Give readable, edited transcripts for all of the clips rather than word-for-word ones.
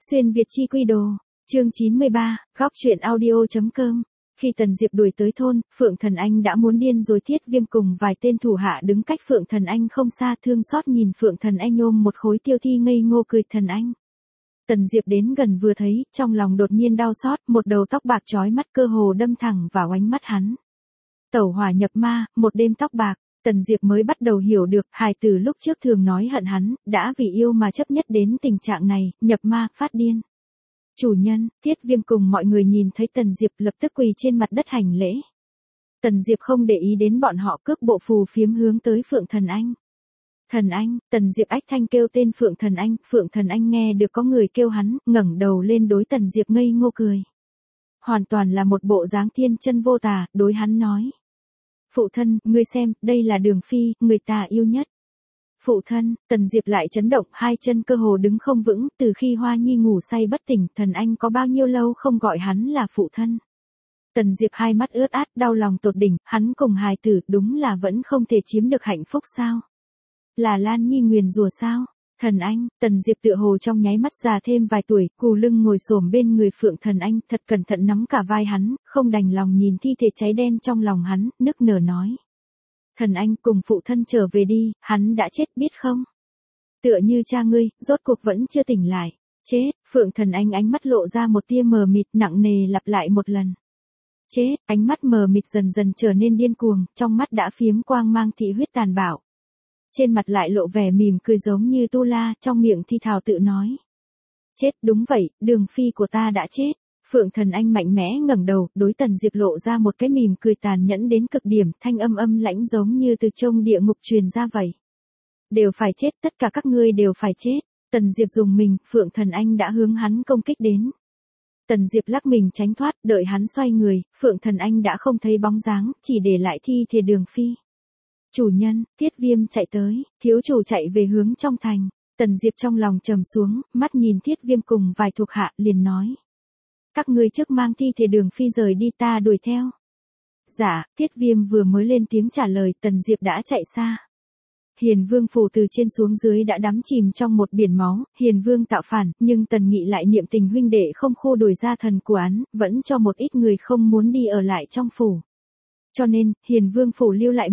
Xuyên Việt chi quy đồ, chương 93, góc truyện audio.com. Khi Tần Diệp đuổi tới thôn, Phượng Thần Anh đã muốn điên rồi. Thiết Viêm cùng vài tên thủ hạ đứng cách Phượng Thần Anh không xa, thương xót nhìn Phượng Thần Anh ôm một khối tiêu thi ngây ngô cười. Thần Anh. Tần Diệp đến gần vừa thấy, trong lòng đột nhiên đau xót, một đầu tóc bạc chói mắt cơ hồ đâm thẳng vào ánh mắt hắn. Tẩu hỏa nhập ma, một đêm tóc bạc. Tần Diệp mới bắt đầu hiểu được, hài tử lúc trước thường nói hận hắn, đã vì yêu mà chấp nhất đến tình trạng này, nhập ma, phát điên. Chủ nhân, Thiết Viêm cùng mọi người nhìn thấy Tần Diệp lập tức quỳ trên mặt đất hành lễ. Tần Diệp không để ý đến bọn họ, cước bộ phù phiếm hướng tới Phượng Thần Anh. Thần Anh, Tần Diệp ách thanh kêu tên Phượng Thần Anh. Phượng Thần Anh nghe được có người kêu hắn, ngẩng đầu lên đối Tần Diệp ngây ngô cười. Hoàn toàn là một bộ dáng thiên chân vô tà, đối hắn nói. Phụ thân, ngươi xem, đây là Đường Phi, người ta yêu nhất. Phụ thân, Tần Diệp lại chấn động, hai chân cơ hồ đứng không vững, từ khi Hoa Nhi ngủ say bất tỉnh, Thần Anh có bao nhiêu lâu không gọi hắn là phụ thân. Tần Diệp hai mắt ướt át, đau lòng tột đỉnh, hắn cùng hài tử đúng là vẫn không thể chiếm được hạnh phúc sao? Là Lan Nhi nguyền rủa sao? Thần Anh, Tần Diệp tựa hồ trong nháy mắt già thêm vài tuổi, cù lưng ngồi xổm bên người Phượng Thần Anh, thật cẩn thận nắm cả vai hắn, không đành lòng nhìn thi thể cháy đen trong lòng hắn, nức nở nói. Thần Anh, cùng phụ thân trở về đi, hắn đã chết biết không? Tựa như cha ngươi, rốt cuộc vẫn chưa tỉnh lại. Chết, Phượng Thần Anh ánh mắt lộ ra một tia mờ mịt, nặng nề lặp lại một lần. Chết, ánh mắt mờ mịt dần dần trở nên điên cuồng, trong mắt đã phiếm quang mang thị huyết tàn bạo. Trên mặt lại lộ vẻ mỉm cười giống như tu la, trong miệng thi thào tự nói. Chết, đúng vậy, Đường Phi của ta đã chết. Phượng Thần Anh mạnh mẽ ngẩng đầu, đối Tần Diệp lộ ra một cái mỉm cười tàn nhẫn đến cực điểm, thanh âm lãnh giống như từ trong địa ngục truyền ra vậy. Đều phải chết, tất cả các ngươi đều phải chết. Tần Diệp dùng mình, Phượng Thần Anh đã hướng hắn công kích đến. Tần Diệp lắc mình tránh thoát, đợi hắn xoay người, Phượng Thần Anh đã không thấy bóng dáng, chỉ để lại thi thể Đường Phi. Chủ nhân, Thiết Viêm chạy tới, thiếu chủ chạy về hướng trong thành. Tần Diệp trong lòng trầm xuống, mắt nhìn Thiết Viêm cùng vài thuộc hạ, liền nói. Các ngươi trước mang thi thể Đường Phi rời đi, ta đuổi theo. Dạ, Thiết Viêm vừa mới lên tiếng trả lời, Tần Diệp đã chạy xa. Hiền Vương phủ từ trên xuống dưới đã đắm chìm trong một biển máu, Hiền Vương tạo phản, nhưng Tần Nghị lại niệm tình huynh đệ không khu đuổi ra thần của án, vẫn cho một ít người không muốn đi ở lại trong phủ. Cho nên, Hiền Vương phủ lưu lại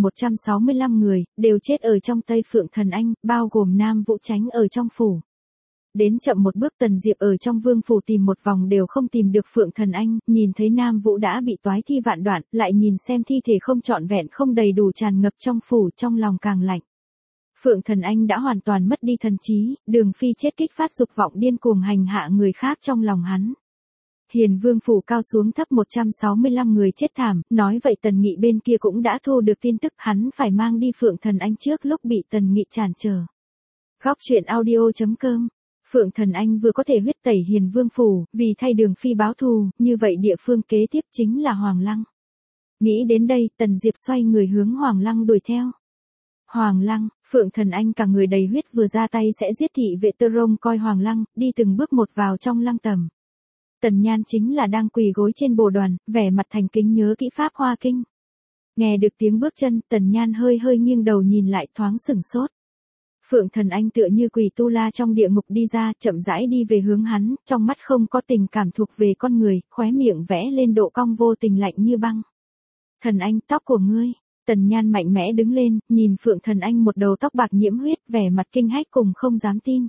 165 người, đều chết ở trong tay Phượng Thần Anh, bao gồm Nam Vũ Chánh ở trong phủ. Đến chậm một bước, Tần Diệp ở trong vương phủ tìm một vòng đều không tìm được Phượng Thần Anh, nhìn thấy Nam Vũ đã bị toái thi vạn đoạn, lại nhìn xem thi thể không trọn vẹn không đầy đủ tràn ngập trong phủ, trong lòng càng lạnh. Phượng Thần Anh đã hoàn toàn mất đi thần trí, Đường Phi chết kích phát dục vọng điên cuồng hành hạ người khác trong lòng hắn. Hiền Vương phủ cao xuống thấp 165 người chết thảm, nói vậy Tần Nghị bên kia cũng đã thu được tin tức, hắn phải mang đi Phượng Thần Anh trước lúc bị Tần Nghị cản trở. Góc truyện audio.com. Phượng Thần Anh vừa có thể huyết tẩy Hiền Vương phủ, vì thay Đường Phi báo thù, như vậy địa phương kế tiếp chính là Hoàng Lăng. Nghĩ đến đây, Tần Diệp xoay người hướng Hoàng Lăng đuổi theo. Hoàng Lăng, Phượng Thần Anh cả người đầy huyết vừa ra tay sẽ giết thị vệ Tơ Rông coi Hoàng Lăng, đi từng bước một vào trong lăng tầm. Tần Nhan chính là đang quỳ gối trên bồ đoàn, vẻ mặt thành kính nhớ kỹ pháp hoa kinh. Nghe được tiếng bước chân, Tần Nhan hơi nghiêng đầu nhìn lại, thoáng sửng sốt. Phượng Thần Anh tựa như quỷ tu la trong địa ngục đi ra, chậm rãi đi về hướng hắn, trong mắt không có tình cảm thuộc về con người, khóe miệng vẽ lên độ cong vô tình lạnh như băng. Thần Anh, tóc của ngươi. Tần Nhan mạnh mẽ đứng lên, nhìn Phượng Thần Anh một đầu tóc bạc nhiễm huyết, vẻ mặt kinh hách cùng không dám tin.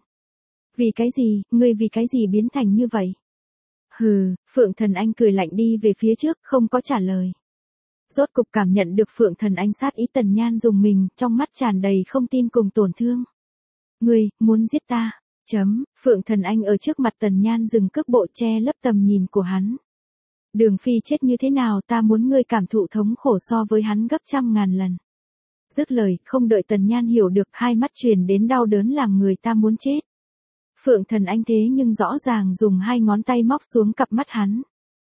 Vì cái gì, ngươi vì cái gì biến thành như vậy? Hừ, Phượng Thần Anh cười lạnh đi về phía trước, không có trả lời. Rốt cục cảm nhận được Phượng Thần Anh sát ý, Tần Nhan dùng mình, trong mắt tràn đầy không tin cùng tổn thương. Ngươi, muốn giết ta? Phượng Thần Anh ở trước mặt Tần Nhan dừng cước bộ che lấp tầm nhìn của hắn. Đường Phi chết như thế nào, ta muốn ngươi cảm thụ thống khổ so với hắn gấp trăm ngàn lần. Dứt lời, không đợi Tần Nhan hiểu được, hai mắt truyền đến đau đớn làm người ta muốn chết. Phượng Thần Anh thế nhưng rõ ràng dùng hai ngón tay móc xuống cặp mắt hắn.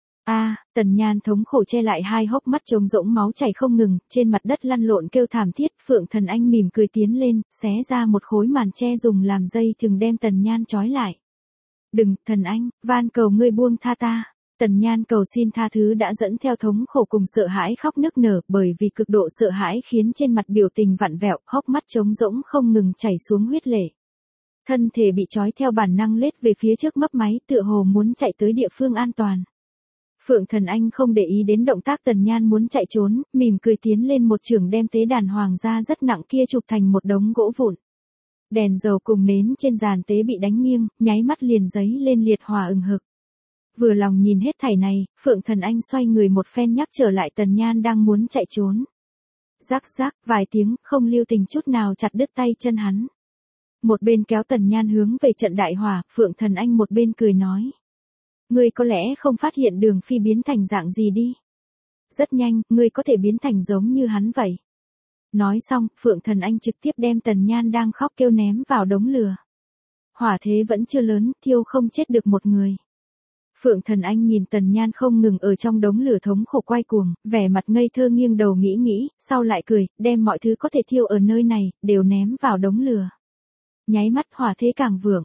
Tần Nhan thống khổ che lại hai hốc mắt trống rỗng, máu chảy không ngừng, trên mặt đất lăn lộn kêu thảm thiết. Phượng Thần Anh mỉm cười tiến lên, xé ra một khối màn che dùng làm dây thừng đem Tần Nhan trói lại. Đừng, Thần Anh, van cầu ngươi buông tha ta. Tần Nhan cầu xin tha thứ đã dẫn theo thống khổ cùng sợ hãi khóc nức nở, bởi vì cực độ sợ hãi khiến trên mặt biểu tình vặn vẹo, hốc mắt trống rỗng không ngừng chảy xuống huyết lệ. Thân thể bị trói theo bản năng lết về phía trước mấp máy tựa hồ muốn chạy tới địa phương an toàn. Phượng Thần Anh không để ý đến động tác Tần Nhan muốn chạy trốn, mỉm cười tiến lên một chưởng đem tế đàn hoàng gia rất nặng kia chụp thành một đống gỗ vụn. Đèn dầu cùng nến trên giàn tế bị đánh nghiêng, nháy mắt liền giấy lên liệt hỏa ừng hực. Vừa lòng nhìn hết thảy này, Phượng Thần Anh xoay người một phen nhắc trở lại Tần Nhan đang muốn chạy trốn. Rắc rắc, vài tiếng, không lưu tình chút nào chặt đứt tay chân hắn. Một bên kéo Tần Nhan hướng về trận đại hỏa, Phượng Thần Anh một bên cười nói. Ngươi có lẽ không phát hiện Đường Phi biến thành dạng gì đi. Rất nhanh, ngươi có thể biến thành giống như hắn vậy. Nói xong, Phượng Thần Anh trực tiếp đem Tần Nhan đang khóc kêu ném vào đống lửa. Hỏa thế vẫn chưa lớn, thiêu không chết được một người. Phượng Thần Anh nhìn Tần Nhan không ngừng ở trong đống lửa thống khổ quay cuồng, vẻ mặt ngây thơ nghiêng đầu nghĩ, sau lại cười, đem mọi thứ có thể thiêu ở nơi này, đều ném vào đống lửa. Nháy mắt hỏa thế càng vượng,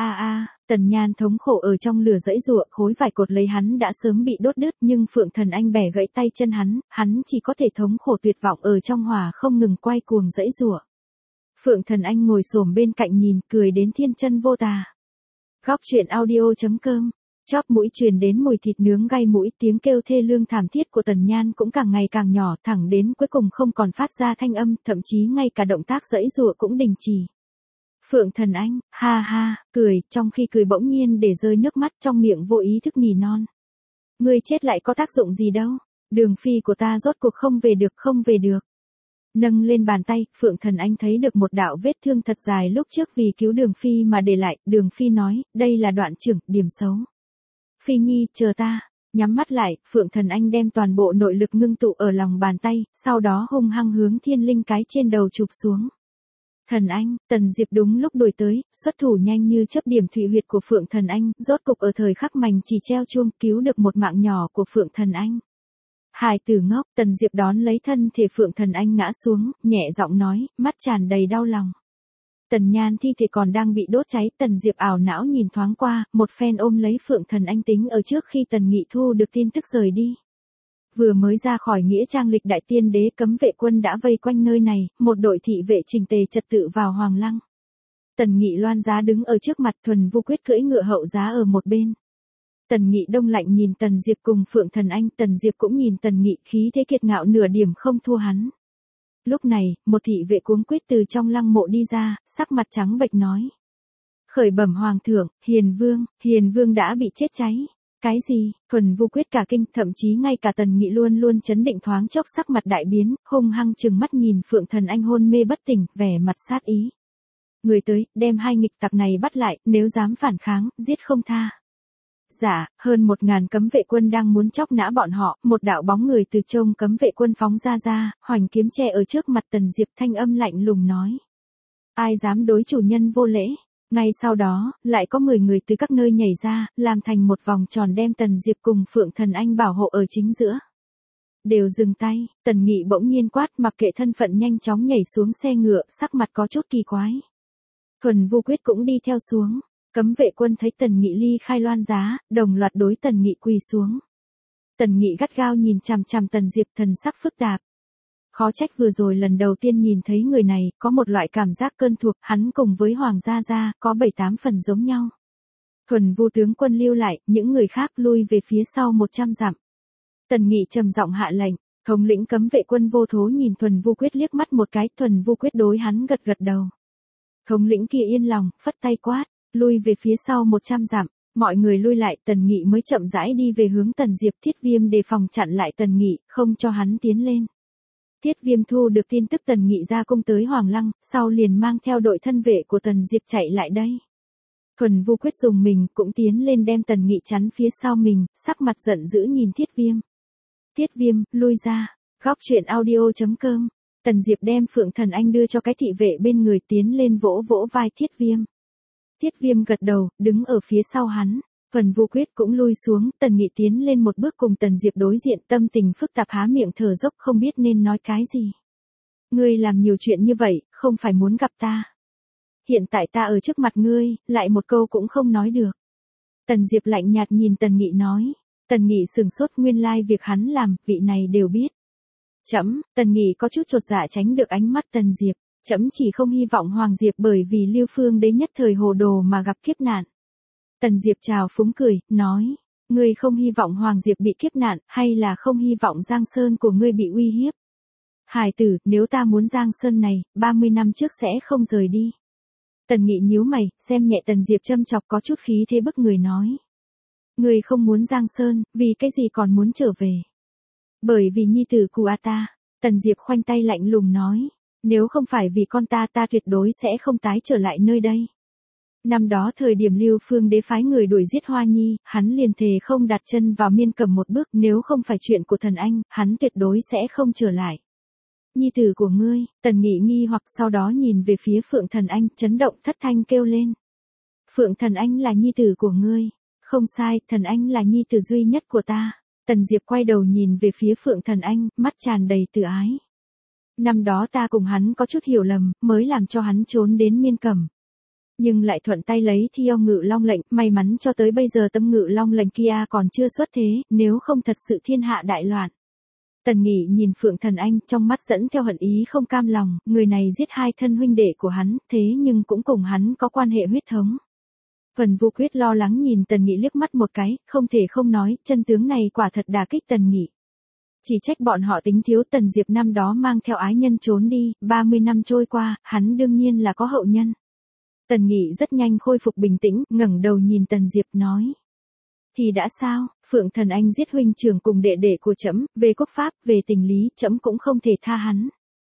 Tần Nhan thống khổ ở trong lửa dãy giụa, khối vải cột lấy hắn đã sớm bị đốt đứt, nhưng Phượng Thần Anh bẻ gãy tay chân hắn chỉ có thể thống khổ tuyệt vọng ở trong hỏa không ngừng quay cuồng dãy giụa. Phượng Thần Anh ngồi xổm bên cạnh nhìn, cười đến thiên chân vô tà. Góc truyện audio.com. Chóp mũi truyền đến mùi thịt nướng gay mũi, tiếng kêu thê lương thảm thiết của Tần Nhan cũng càng ngày càng nhỏ, thẳng đến cuối cùng không còn phát ra thanh âm, thậm chí ngay cả động tác giãy giụa cũng đình chỉ. Phượng Thần Anh, ha ha, cười, trong khi cười bỗng nhiên để rơi nước mắt, trong miệng vô ý thức nỉ non. Ngươi chết lại có tác dụng gì đâu, Đường Phi của ta rốt cuộc không về được. Nâng lên bàn tay, Phượng Thần Anh thấy được một đạo vết thương thật dài lúc trước vì cứu Đường Phi mà để lại, Đường Phi nói, đây là đoạn trưởng, điểm xấu. Phi Nhi, chờ ta. Nhắm mắt lại, Phượng Thần Anh đem toàn bộ nội lực ngưng tụ ở lòng bàn tay, sau đó hung hăng hướng thiên linh cái trên đầu chụp xuống. Thần Anh, Tần Diệp đúng lúc đuổi tới, xuất thủ nhanh như chớp điểm thủy huyệt của Phượng Thần Anh, rốt cục ở thời khắc mành chỉ treo chuông cứu được một mạng nhỏ của Phượng Thần Anh. Hài tử ngốc, Tần Diệp đón lấy thân thể Phượng Thần Anh ngã xuống, nhẹ giọng nói, mắt tràn đầy đau lòng. Tần Nhan thi thể còn đang bị đốt cháy, Tần Diệp ảo não nhìn thoáng qua, một phen ôm lấy Phượng Thần Anh tính ở trước khi Tần Nghị thu được tin tức rời đi. Vừa mới ra khỏi nghĩa trang lịch đại tiên đế, cấm vệ quân đã vây quanh nơi này, một đội thị vệ chỉnh tề trật tự vào hoàng lăng. Tần Nghị loan giá đứng ở trước mặt, Thuần Vu Quyết cưỡi ngựa hậu giá ở một bên. Tần Nghị đông lạnh nhìn Tần Diệp cùng Phượng Thần Anh, Tần Diệp cũng nhìn Tần Nghị, khí thế kiệt ngạo nửa điểm không thua hắn. Lúc này, một thị vệ cuống quýt từ trong lăng mộ đi ra, sắc mặt trắng bệch nói. Khởi bẩm hoàng thượng, Hiền Vương đã bị chết cháy. Cái gì? Thuần Vu Quyết cả kinh, thậm chí ngay cả Tần Nghị luôn luôn chấn định thoáng chốc sắc mặt đại biến, hung hăng trừng mắt nhìn Phượng Thần Anh hôn mê bất tỉnh, vẻ mặt sát ý. Người tới, đem hai nghịch tặc này bắt lại, nếu dám phản kháng, giết không tha. Dạ, hơn 1000 cấm vệ quân đang muốn chóc nã bọn họ, một đạo bóng người từ trông cấm vệ quân phóng ra, hoành kiếm che ở trước mặt Tần Diệp, thanh âm lạnh lùng nói. Ai dám đối chủ nhân vô lễ? Ngay sau đó, lại có 10 người từ các nơi nhảy ra, làm thành một vòng tròn đem Tần Diệp cùng Phượng Thần Anh bảo hộ ở chính giữa. Đều dừng tay, Tần Nghị bỗng nhiên quát, mặc kệ thân phận nhanh chóng nhảy xuống xe ngựa, sắc mặt có chút kỳ quái. Thuần Vu Quyết cũng đi theo xuống. Cấm vệ quân thấy Tần Nghị ly khai loan giá, đồng loạt đối Tần Nghị quỳ xuống. Tần Nghị gắt gao nhìn chằm chằm Tần Diệp, thần sắc phức tạp. Khó trách vừa rồi lần đầu tiên nhìn thấy người này, có một loại cảm giác quen thuộc, hắn cùng với Hoàng gia có 7-8 phần giống nhau. Thuần Vu tướng quân lưu lại, những người khác lui về phía sau 100 dặm. Tần Nghị trầm giọng hạ lệnh, thống lĩnh cấm vệ quân Vô Thố nhìn Thuần Vu Quyết liếc mắt một cái, Thuần Vu Quyết đối hắn gật gật đầu. Thống lĩnh kia yên lòng, phất tay quát. Lui về phía sau 100 dặm, mọi người lui lại, Tần Nghị mới chậm rãi đi về hướng Tần Diệp. Thiết Viêm đề phòng chặn lại Tần Nghị, không cho hắn tiến lên. Thiết Viêm thu được tin tức Tần Nghị ra cung tới Hoàng Lăng, sau liền mang theo đội thân vệ của Tần Diệp chạy lại đây. Thuần Vu Quyết dùng mình cũng tiến lên đem Tần Nghị chắn phía sau mình, sắc mặt giận dữ nhìn Thiết Viêm. Thiết Viêm, lui ra. Góc truyện audio.com. Tần Diệp đem Phượng Thần Anh đưa cho cái thị vệ bên người, tiến lên vỗ vỗ vai Thiết Viêm. Thiết Viêm gật đầu, đứng ở phía sau hắn. Thuần Vu Quyết cũng lui xuống, Tần Nghị tiến lên một bước cùng Tần Diệp đối diện, tâm tình phức tạp, há miệng thở dốc không biết nên nói cái gì. Ngươi làm nhiều chuyện như vậy, không phải muốn gặp ta. Hiện tại ta ở trước mặt ngươi, lại một câu cũng không nói được. Tần Diệp lạnh nhạt nhìn Tần Nghị nói. Tần Nghị sừng sốt, nguyên lai việc hắn làm, vị này đều biết. Chấm, Tần Nghị có chút chột dạ tránh được ánh mắt Tần Diệp. Trẫm chỉ không hy vọng Hoàng Diệp bởi vì Lưu Phương Đế nhất thời hồ đồ mà gặp kiếp nạn. Tần Diệp trào phúng cười, nói, ngươi không hy vọng Hoàng Diệp bị kiếp nạn, hay là không hy vọng Giang Sơn của ngươi bị uy hiếp? Hải tử, nếu ta muốn Giang Sơn này, 30 năm trước sẽ không rời đi. Tần Nghị nhíu mày, xem nhẹ Tần Diệp châm chọc có chút khí thế bức người nói. Ngươi không muốn Giang Sơn, vì cái gì còn muốn trở về? Bởi vì nhi tử của ta. Tần Diệp khoanh tay lạnh lùng nói. Nếu không phải vì con ta tuyệt đối sẽ không tái trở lại nơi đây. Năm đó thời điểm Lưu Phương Đế phái người đuổi giết Hoa Nhi, hắn liền thề không đặt chân vào Miên Cẩm một bước, nếu không phải chuyện của thần anh, hắn tuyệt đối sẽ không trở lại. Nhi tử của ngươi, Tần Nghị nghi hoặc sau đó nhìn về phía Phượng Thần Anh, chấn động thất thanh kêu lên. Phượng Thần Anh là nhi tử của ngươi. Không sai, Thần Anh là nhi tử duy nhất của ta. Tần Diệp quay đầu nhìn về phía Phượng Thần Anh, mắt tràn đầy tự ái. Năm đó ta cùng hắn có chút hiểu lầm, mới làm cho hắn trốn đến Miên Cẩm. Nhưng lại thuận tay lấy Thiêu Ngự Long lệnh, may mắn cho tới bây giờ Tâm Ngự Long lệnh kia còn chưa xuất thế, nếu không thật sự thiên hạ đại loạn. Tần Nghị nhìn Phượng Thần Anh, trong mắt dẫn theo hận ý không cam lòng, người này giết hai thân huynh đệ của hắn, thế nhưng cũng cùng hắn có quan hệ huyết thống. Vân Vô Quyết lo lắng nhìn Tần Nghị liếc mắt một cái, không thể không nói, chân tướng này quả thật đả kích Tần Nghị. Chỉ trách bọn họ tính thiếu. Tần Diệp năm đó mang theo ái nhân trốn đi, 30 năm trôi qua, hắn đương nhiên là có hậu nhân. Tần Nghị rất nhanh khôi phục bình tĩnh, ngẩng đầu nhìn Tần Diệp nói. Thì đã sao, Phượng Thần Anh giết huynh trưởng cùng đệ đệ của trẫm, về quốc pháp, về tình lý, trẫm cũng không thể tha hắn.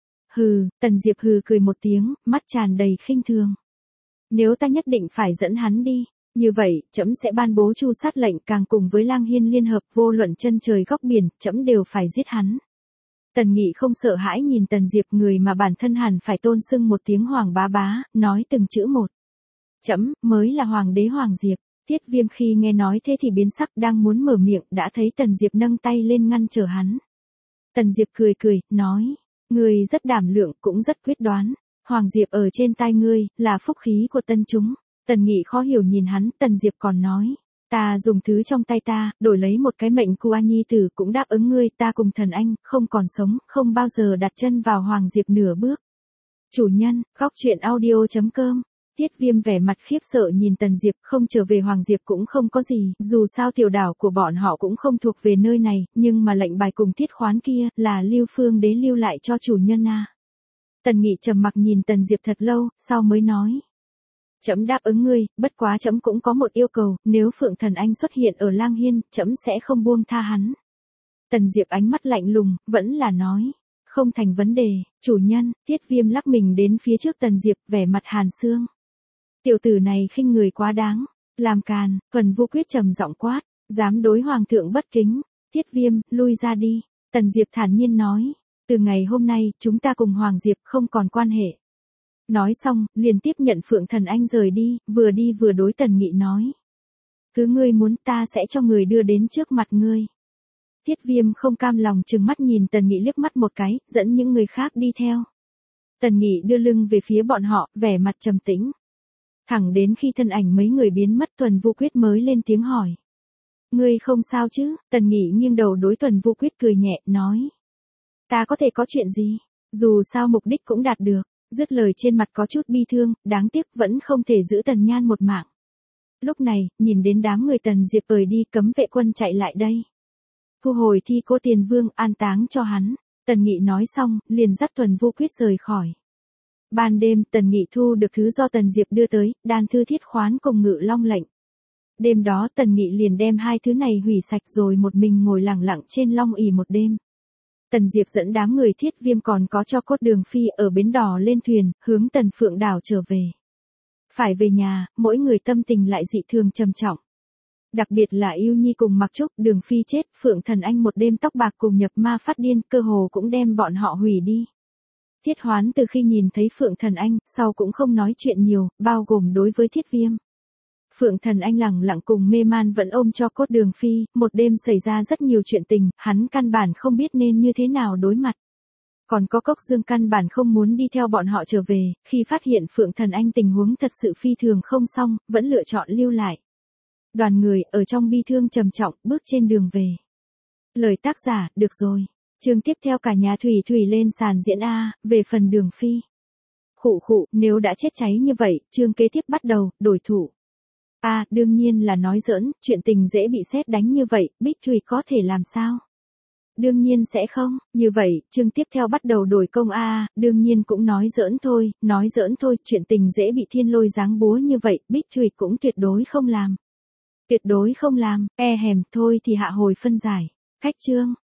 Hừ, Tần Diệp hừ cười một tiếng, mắt tràn đầy khinh thường. Nếu ta nhất định phải dẫn hắn đi, như vậy, trẫm sẽ ban bố tru sát lệnh, càng cùng với Lang Hiên liên hợp, vô luận chân trời góc biển, trẫm đều phải giết hắn. Tần Nghị không sợ hãi nhìn Tần Diệp, người mà bản thân hẳn phải tôn xưng một tiếng Hoàng bá bá, nói từng chữ một. Trẫm mới là Hoàng đế Hoàng Diệp. Tiết Viêm khi nghe nói thế thì biến sắc, đang muốn mở miệng, đã thấy Tần Diệp nâng tay lên ngăn trở hắn. Tần Diệp cười cười, nói, ngươi rất đảm lượng, cũng rất quyết đoán. Hoàng Diệp ở trên tai ngươi, là phúc khí của tân chúng. Tần Nghị khó hiểu nhìn hắn, Tần Diệp còn nói, ta dùng thứ trong tay ta, đổi lấy một cái mệnh của An Nhi tử cũng đáp ứng ngươi, ta cùng Thần Anh, không còn sống, không bao giờ đặt chân vào Hoàng Diệp nửa bước. Chủ nhân, góc truyện audio.com. Tiết Viêm vẻ mặt khiếp sợ nhìn Tần Diệp, không trở về Hoàng Diệp cũng không có gì, dù sao tiểu đảo của bọn họ cũng không thuộc về nơi này, nhưng mà lệnh bài cùng thiết khoán kia, là Lưu Phương Đế lưu lại cho chủ nhân à. Tần Nghị trầm mặc nhìn Tần Diệp thật lâu, sau mới nói. Trẫm đáp ứng ngươi, bất quá trẫm cũng có một yêu cầu, nếu Phượng Thần Anh xuất hiện ở Lang Hiên, trẫm sẽ không buông tha hắn. Tần Diệp ánh mắt lạnh lùng, vẫn là nói. Không thành vấn đề, chủ nhân. Tiết Viêm lắc mình đến phía trước Tần Diệp, vẻ mặt hàn xương. Tiểu tử này khinh người quá đáng, làm càn. Vân Vô Quyết trầm giọng quát, dám đối hoàng thượng bất kính. Tiết Viêm, lui ra đi. Tần Diệp thản nhiên nói, từ ngày hôm nay, chúng ta cùng Hoàng Diệp không còn quan hệ. Nói xong, liền tiếp nhận Phượng Thần Anh rời đi vừa đối Tần Nghị nói. Cứ ngươi muốn, ta sẽ cho người đưa đến trước mặt ngươi. Tiết Viêm không cam lòng trừng mắt nhìn Tần Nghị liếc mắt một cái, dẫn những người khác đi theo. Tần Nghị đưa lưng về phía bọn họ, vẻ mặt trầm tĩnh. Thẳng đến khi thân ảnh mấy người biến mất, Tuần Vô Quyết mới lên tiếng hỏi. Ngươi không sao chứ? Tần Nghị nghiêng đầu đối Tuần Vô Quyết cười nhẹ, nói. Ta có thể có chuyện gì? Dù sao mục đích cũng đạt được. Dứt lời trên mặt có chút bi thương, đáng tiếc vẫn không thể giữ Tần Nhan một mạng. Lúc này, nhìn đến đám người Tần Diệp rời đi, cấm vệ quân chạy lại đây. Thu hồi thi cô Tiền Vương, an táng cho hắn. Tần Nghị nói xong, liền dắt Tuần Vô Quyết rời khỏi. Ban đêm, Tần Nghị thu được thứ do Tần Diệp đưa tới, đan thư thiết khoán cùng Ngự Long lệnh. Đêm đó Tần Nghị liền đem hai thứ này hủy sạch rồi một mình ngồi lặng lặng trên long ỷ một đêm. Tần Diệp dẫn đám người Thiết Viêm còn có cho Cốt Đường Phi ở bến đò lên thuyền, hướng Tần Phượng đảo trở về. Phải về nhà, mỗi người tâm tình lại dị thường trầm trọng. Đặc biệt là Yêu Nhi cùng Mặc Trúc, Đường Phi chết, Phượng Thần Anh một đêm tóc bạc cùng nhập ma phát điên, cơ hồ cũng đem bọn họ hủy đi. Thiết Hoán từ khi nhìn thấy Phượng Thần Anh, sau cũng không nói chuyện nhiều, bao gồm đối với Thiết Viêm. Phượng Thần Anh lẳng lặng cùng mê man vẫn ôm cho Cốt Đường Phi, một đêm xảy ra rất nhiều chuyện tình, hắn căn bản không biết nên như thế nào đối mặt. Còn có Cốc Dương căn bản không muốn đi theo bọn họ trở về, khi phát hiện Phượng Thần Anh tình huống thật sự phi thường không xong, vẫn lựa chọn lưu lại. Đoàn người ở trong bi thương trầm trọng, bước trên đường về. Lời tác giả, được rồi. Chương tiếp theo cả nhà Thủy Thủy lên sàn diễn A, về phần Đường Phi. Khụ khụ, nếu đã chết cháy như vậy, chương kế tiếp bắt đầu, đổi thủ. Đương nhiên là nói giỡn, chuyện tình dễ bị sét đánh như vậy, Bích Thủy có thể làm sao? Đương nhiên sẽ không, như vậy, chương tiếp theo bắt đầu đổi công đương nhiên cũng nói giỡn thôi, chuyện tình dễ bị thiên lôi giáng búa như vậy, Bích Thủy cũng tuyệt đối không làm. Tuyệt đối không làm, thôi thì hạ hồi phân giải. Khách chương.